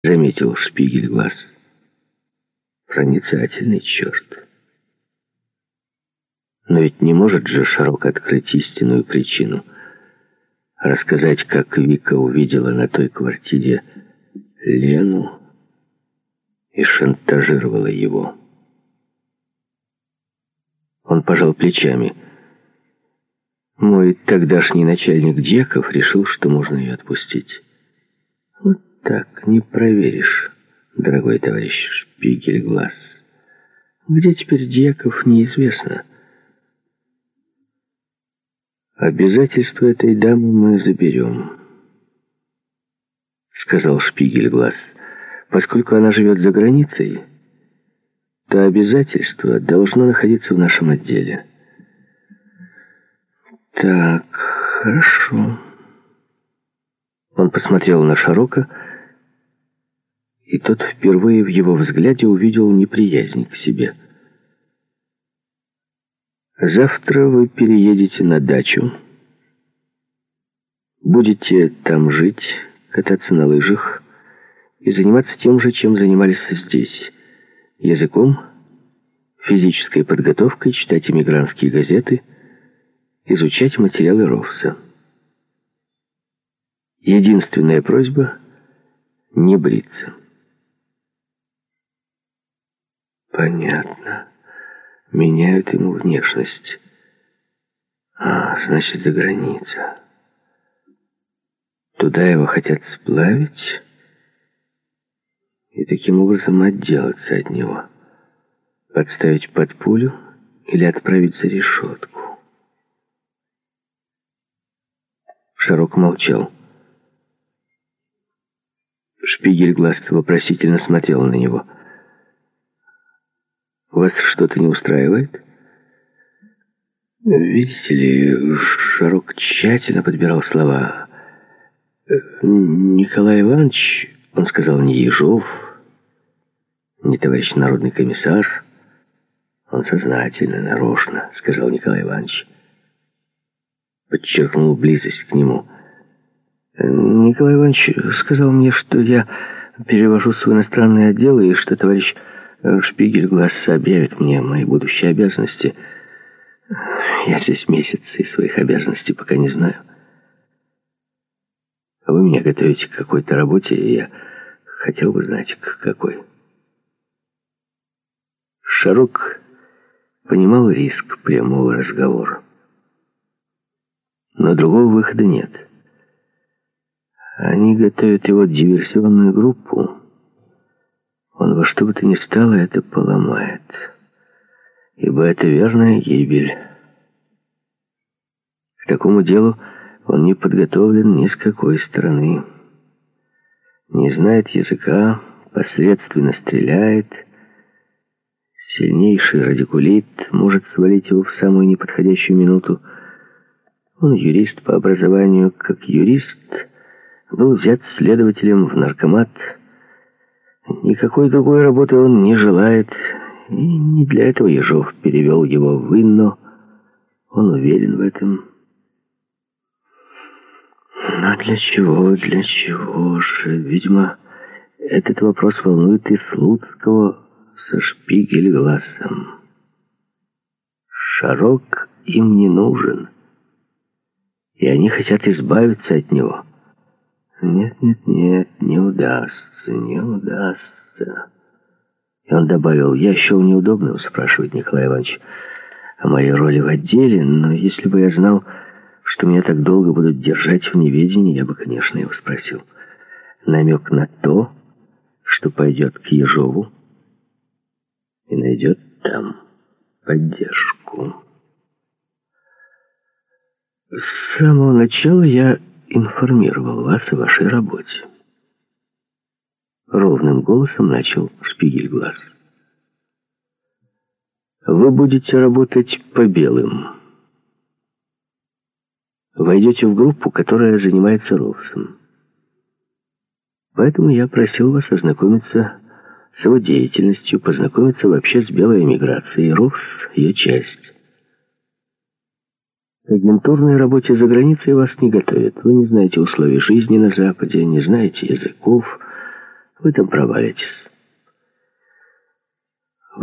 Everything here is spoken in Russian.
заметил Шпигельглаз. Проницательный черт. Но ведь не может же Шарок открыть истинную причину, рассказать, как Вика увидела на той квартире Лену и шантажировала его. Он пожал плечами. Мой тогдашний начальник Дьяков решил, что можно ее отпустить. Вот так, не проверишь, дорогой товарищ Шпигельглаз. Где теперь Дьяков, неизвестно. Обязательства этой дамы мы заберем, сказал Шпигельглаз. Поскольку она живет за границей, то обязательство должно находиться в нашем отделе. Так, хорошо. Он посмотрел на Шарока, и тот впервые в его взгляде увидел неприязнь к себе. Завтра вы переедете на дачу, будете там жить, кататься на лыжах и заниматься тем же, чем занимались здесь. Языком, физической подготовкой, читать эмигрантские газеты, изучать материалы Ровса. Единственная просьба — не бриться. Понятно. Меняют ему внешность. Значит, за граница. Туда его хотят сплавить и таким образом отделаться от него. Подставить под пулю или отправить за решетку. Шарок молчал. Шпигельглаз вопросительно смотрел на него. «Вас что-то не устраивает?» Видите ли, Шарок тщательно подбирал слова. «Николай Иванович, он сказал, не Ежов, не товарищ народный комиссар. Он сознательно, нарочно, сказал Николай Иванович. Подчеркнул близость к нему. Николай Иванович сказал мне, что я перевожусь в иностранный отдел, и что товарищ Шпигельглаз объявит мне мои будущие обязанности. Я здесь месяц и своих обязанностей пока не знаю. Вы меня готовите к какой-то работе, и я хотел бы знать, к какой». Шарок понимал риск прямого разговора. Но другого выхода нет. Они готовят его диверсионную группу. Он во что бы то ни стало это поломает. Ибо это верная гибель. К такому делу он не подготовлен ни с какой стороны. Не знает языка, посредственно стреляет. Сильнейший радикулит может свалить его в самую неподходящую минуту. Он юрист по образованию, как юрист, был взят следователем в наркомат. Никакой другой работы он не желает, и не для этого Ежов перевел его в Инно. Он уверен в этом. Но для чего же? Видимо, этот вопрос волнует и Слуцкого со Шпигельглазом. Шарок им не нужен, и они хотят избавиться от него. Нет, не удастся. И он добавил: я счел неудобным спрашивать Николая Ивановича о моей роли в отделе, но если бы я знал, что меня так долго будут держать в неведении, я бы, конечно, его спросил. Намек на то, что пойдет к Ежову и найдет там поддержку. С самого начала я информировал вас о вашей работе. Ровным голосом начал Шпигельглаз. Вы будете работать по белым. Войдете в группу, которая занимается Ровсом. Поэтому я просил вас ознакомиться с его деятельностью, познакомиться вообще с белой эмиграцией. Ровс — ее часть. К агентурной работе за границей вас не готовят. Вы не знаете условий жизни на Западе, не знаете языков. Вы там провалитесь.